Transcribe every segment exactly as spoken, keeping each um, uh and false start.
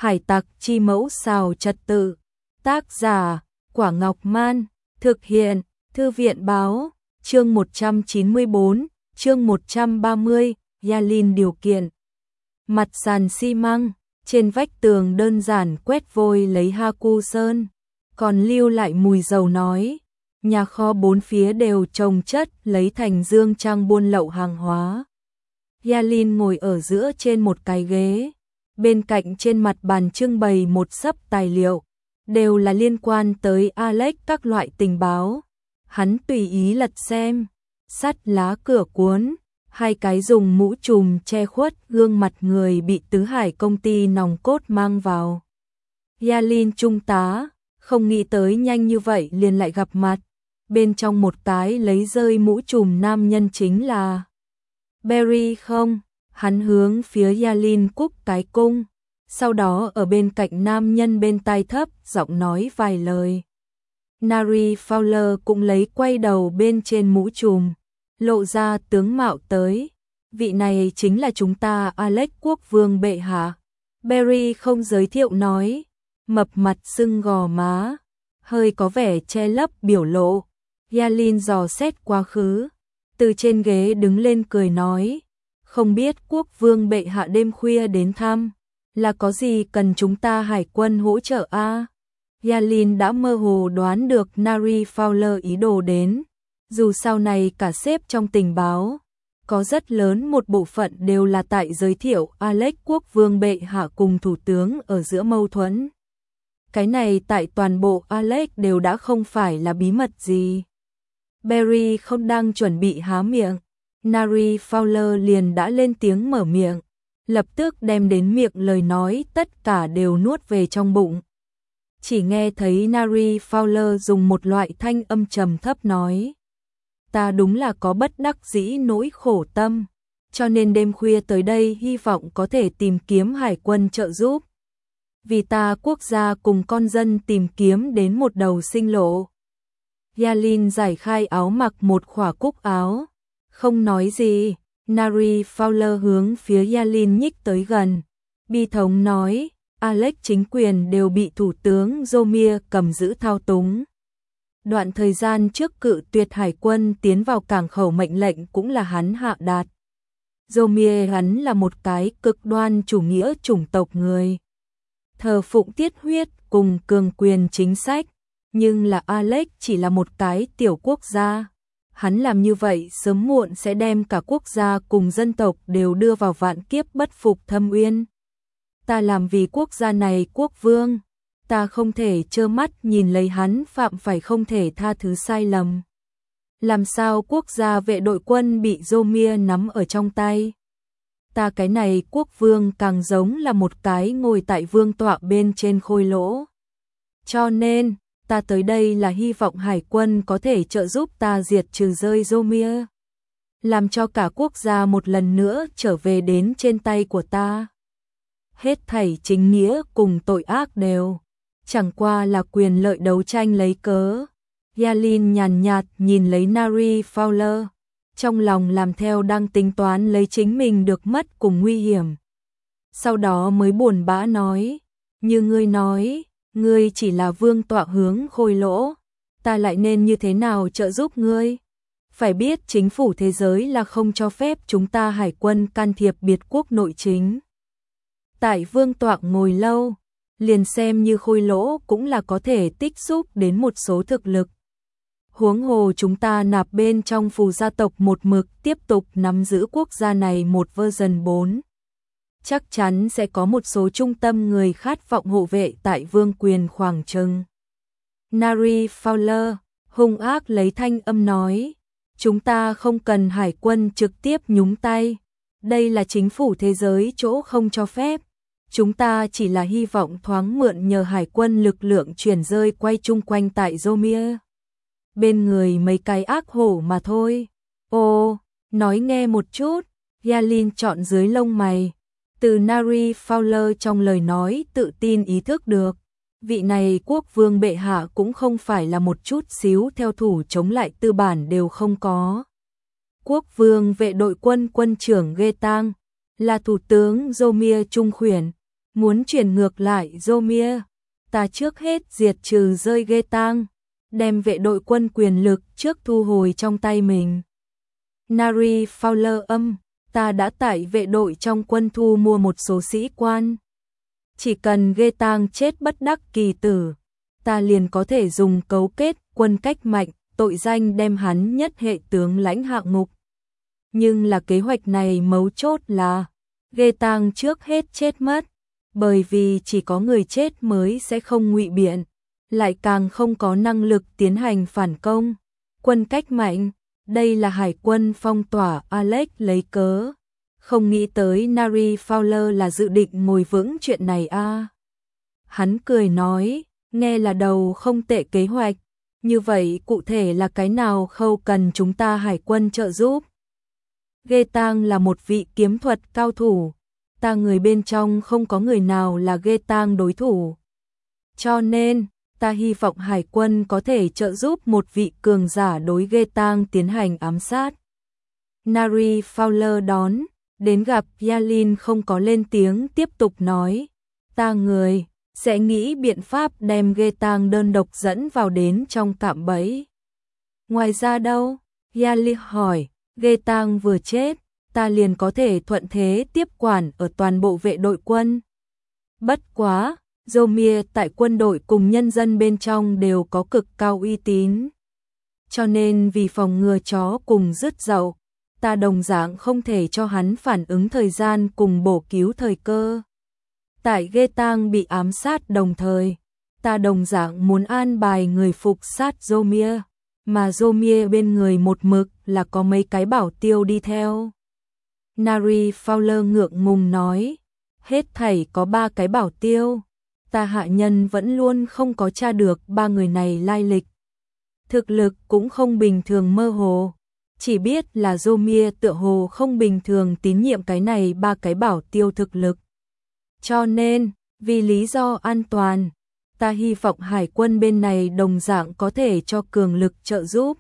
Hải tặc chi mẫu xào trật tự. Tác giả, Quả Ngọc Man. Thực hiện, Thư viện báo. Chương một trăm chín mươi tư, chương một trăm ba mươi, Yalin điều kiện. Mặt sàn xi măng, trên vách tường đơn giản quét vôi lấy Haku sơn, còn lưu lại mùi dầu nói. Nhà kho bốn phía đều trồng chất lấy thành dương trang buôn lậu hàng hóa. Yalin ngồi ở giữa trên một cái ghế, bên cạnh trên mặt bàn trưng bày một xấp tài liệu, đều là liên quan tới Alex các loại tình báo. Hắn tùy ý lật xem, sắt lá cửa cuốn, hai cái dùng mũ trùm che khuất gương mặt người bị Tứ Hải công ty nòng cốt mang vào. Yalin trung tá, không nghĩ tới nhanh như vậy liền lại gặp mặt. Bên trong một cái lấy rơi mũ trùm nam nhân chính là Barry không? Hắn hướng phía Yalin cúc cái cung, sau đó ở bên cạnh nam nhân bên tai thấp giọng nói vài lời. Nari Fowler cũng lấy quay đầu bên trên mũ trùm, lộ ra tướng mạo tới. Vị này chính là chúng ta Alex quốc vương bệ hạ. Barry không giới thiệu nói, mập mặt sưng gò má, hơi có vẻ che lấp biểu lộ. Yalin dò xét quá khứ, từ trên ghế đứng lên cười nói, không biết quốc vương bệ hạ đêm khuya đến thăm, là có gì cần chúng ta hải quân hỗ trợ a? À? Yalin đã mơ hồ đoán được Nari Fowler ý đồ đến, dù sau này cả sếp trong tình báo, có rất lớn một bộ phận đều là tại giới thiệu Alex quốc vương bệ hạ cùng thủ tướng ở giữa mâu thuẫn. Cái này tại toàn bộ Alex đều đã không phải là bí mật gì. Barry không đang chuẩn bị há miệng, Nari Fowler liền đã lên tiếng mở miệng, lập tức đem đến miệng lời nói tất cả đều nuốt về trong bụng. Chỉ nghe thấy Nari Fowler dùng một loại thanh âm trầm thấp nói, ta đúng là có bất đắc dĩ nỗi khổ tâm, cho nên đêm khuya tới đây hy vọng có thể tìm kiếm hải quân trợ giúp. Vì ta quốc gia cùng con dân tìm kiếm đến một đầu sinh lộ. Yalin giải khai áo mặc một khỏa cúc áo, không nói gì. Nari Fowler hướng phía Yalin nhích tới gần, bi thống nói, Alex chính quyền đều bị thủ tướng Zomir cầm giữ thao túng. Đoạn thời gian trước cự tuyệt hải quân tiến vào cảng khẩu mệnh lệnh cũng là hắn hạ đạt. Zomir hắn là một cái cực đoan chủ nghĩa chủng tộc người, thờ phụng tiết huyết cùng cường quyền chính sách, nhưng là Alex chỉ là một cái tiểu quốc gia. Hắn làm như vậy sớm muộn sẽ đem cả quốc gia cùng dân tộc đều đưa vào vạn kiếp bất phục thâm uyên. Ta làm vì quốc gia này quốc vương, ta không thể trơ mắt nhìn lấy hắn phạm phải không thể tha thứ sai lầm. Làm sao quốc gia vệ đội quân bị Zomir nắm ở trong tay? Ta cái này quốc vương càng giống là một cái ngồi tại vương tọa bên trên khôi lỗ. Cho nên, ta tới đây là hy vọng hải quân có thể trợ giúp ta diệt trừ rơi Zomir, làm cho cả quốc gia một lần nữa trở về đến trên tay của ta. Hết thảy chính nghĩa cùng tội ác đều chẳng qua là quyền lợi đấu tranh lấy cớ. Yalin nhàn nhạt nhìn lấy Nari Fowler, trong lòng làm theo đang tính toán lấy chính mình được mất cùng nguy hiểm. Sau đó mới buồn bã nói, như ngươi nói, ngươi chỉ là vương tọa hướng khôi lỗ, ta lại nên như thế nào trợ giúp ngươi? Phải biết chính phủ thế giới là không cho phép chúng ta hải quân can thiệp biệt quốc nội chính. Tại vương tọa ngồi lâu, liền xem như khôi lỗ cũng là có thể tích xúc đến một số thực lực. Huống hồ chúng ta nạp bên trong phù gia tộc một mực tiếp tục nắm giữ quốc gia này một version bốn. Chắc chắn sẽ có một số trung tâm người khát vọng hộ vệ tại vương quyền khoảng trừng. Nari Fowler hung ác lấy thanh âm nói, chúng ta không cần hải quân trực tiếp nhúng tay, đây là chính phủ thế giới chỗ không cho phép. Chúng ta chỉ là hy vọng thoáng mượn nhờ hải quân lực lượng chuyển rơi quay chung quanh tại Zomir. Bên người mấy cái ác hổ mà thôi. Ồ, nói nghe một chút. Yalin chọn dưới lông mày. Từ Nari Fowler trong lời nói tự tin ý thức được. Vị này quốc vương bệ hạ cũng không phải là một chút xíu theo thủ chống lại tư bản đều không có. Quốc vương vệ đội quân quân trưởng Ghê Tang là thủ tướng Zomir trung khuyển. muốn chuyển ngược lại Zomia, ta trước hết diệt trừ rơi Ghê Tang, đem vệ đội quân quyền lực trước thu hồi trong tay mình. Nari Fowler âm, ta đã tại vệ đội trong quân thu mua một số sĩ quan. Chỉ cần Ghê Tang chết bất đắc kỳ tử, ta liền có thể dùng cấu kết quân cách mạnh, tội danh đem hắn nhất hệ tướng lãnh hạ ngục. Nhưng là kế hoạch này mấu chốt là Ghê Tang trước hết chết mất, bởi vì chỉ có người chết mới sẽ không ngụy biện, lại càng không có năng lực tiến hành phản công. Quân cách mạnh, đây là hải quân phong tỏa Alex lấy cớ. Không nghĩ tới Nari Fowler là dự định ngồi vững chuyện này a. À. Hắn cười nói, nghe là đầu không tệ kế hoạch, như vậy cụ thể là cái nào khâu cần chúng ta hải quân trợ giúp? Ghê Tang là một vị kiếm thuật cao thủ, ta người bên trong không có người nào là Ghê Tang đối thủ. Cho nên, ta hy vọng hải quân có thể trợ giúp một vị cường giả đối Ghê Tang tiến hành ám sát. Nari Fowler đón, đến gặp Yalin không có lên tiếng tiếp tục nói, ta người sẽ nghĩ biện pháp đem Ghê Tang đơn độc dẫn vào đến trong cạm bẫy. Ngoài ra đâu? Yalin hỏi, Ghê Tang vừa chết, ta liền có thể thuận thế tiếp quản ở toàn bộ vệ đội quân. Bất quá, Zomia tại quân đội cùng nhân dân bên trong đều có cực cao uy tín. Cho nên vì phòng ngừa chó cùng rứt dậu, ta đồng dạng không thể cho hắn phản ứng thời gian cùng bổ cứu thời cơ. Tại Ghê Tang bị ám sát đồng thời, ta đồng dạng muốn an bài người phục sát Zomia, mà Zomia bên người một mực là có mấy cái bảo tiêu đi theo. Nari Fowler ngượng ngùng nói, hết thảy có ba cái bảo tiêu, ta hạ nhân vẫn luôn không có tra được ba người này lai lịch. Thực lực cũng không bình thường mơ hồ, chỉ biết là Zomia tựa hồ không bình thường tín nhiệm cái này ba cái bảo tiêu thực lực. Cho nên, vì lý do an toàn, ta hy vọng hải quân bên này đồng dạng có thể cho cường lực trợ giúp.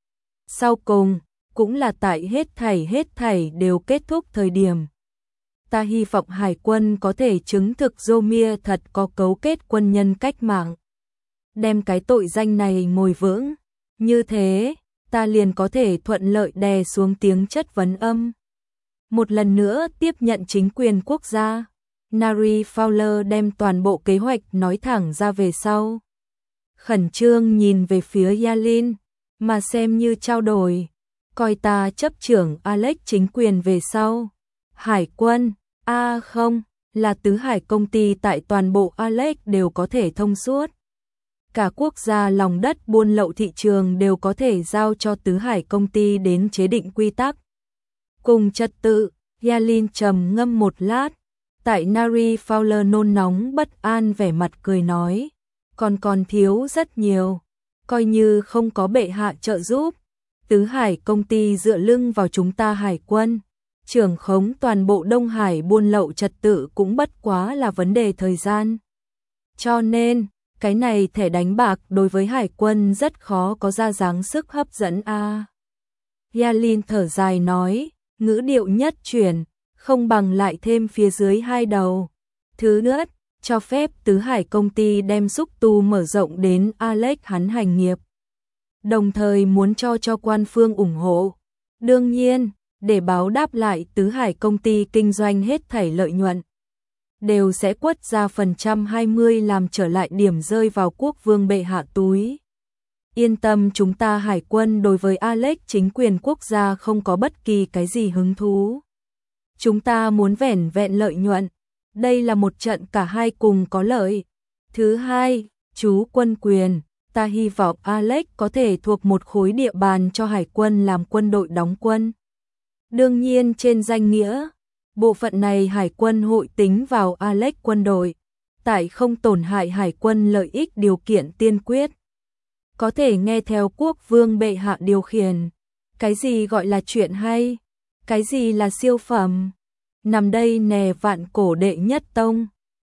Sau cùng, cũng là tại hết thảy hết thảy đều kết thúc thời điểm. Ta hy vọng hải quân có thể chứng thực Zomia thật có cấu kết quân nhân cách mạng. Đem cái tội danh này ngồi vững. Như thế, ta liền có thể thuận lợi đè xuống tiếng chất vấn âm. Một lần nữa tiếp nhận chính quyền quốc gia. Nari Fowler đem toàn bộ kế hoạch nói thẳng ra về sau. Khẩn trương nhìn về phía Yalin, mà xem như trao đổi. Coi ta chấp trưởng Alex chính quyền về sau. Hải quân, a à không, là tứ hải công ty tại toàn bộ Alex đều có thể thông suốt. Cả quốc gia lòng đất buôn lậu thị trường đều có thể giao cho tứ hải công ty đến chế định quy tắc. Cùng trật tự, Yalin trầm ngâm một lát, tại Nari Fowler nôn nóng bất an vẻ mặt cười nói, còn còn thiếu rất nhiều, coi như không có bệ hạ trợ giúp. Tứ hải công ty dựa lưng vào chúng ta hải quân, trưởng khống toàn bộ Đông Hải buôn lậu trật tự cũng bất quá là vấn đề thời gian. Cho nên, cái này thẻ đánh bạc đối với hải quân rất khó có ra dáng sức hấp dẫn a. À. Yalin thở dài nói, ngữ điệu nhất chuyển, không bằng lại thêm phía dưới hai đầu. Thứ nhất, cho phép tứ hải công ty đem xúc tu mở rộng đến Alex hắn hành nghiệp. Đồng thời muốn cho cho quan phương ủng hộ. Đương nhiên, để báo đáp lại tứ hải công ty kinh doanh hết thảy lợi nhuận, đều sẽ quất ra phần trăm hai mươi làm trở lại điểm rơi vào quốc vương bệ hạ túi. Yên tâm, chúng ta hải quân đối với Alex chính quyền quốc gia không có bất kỳ cái gì hứng thú. Chúng ta muốn vẻn vẹn lợi nhuận. Đây là một trận cả hai cùng có lợi. Thứ hai, chú quân quyền. Ta hy vọng Alex có thể thuộc một khối địa bàn cho hải quân làm quân đội đóng quân. Đương nhiên trên danh nghĩa, bộ phận này hải quân hội tính vào Alex quân đội, tại không tổn hại hải quân lợi ích điều kiện tiên quyết. Có thể nghe theo quốc vương bệ hạ điều khiển. Cái gì gọi là chuyện hay? Cái gì là siêu phẩm? Nằm đây nè vạn cổ đệ nhất tông.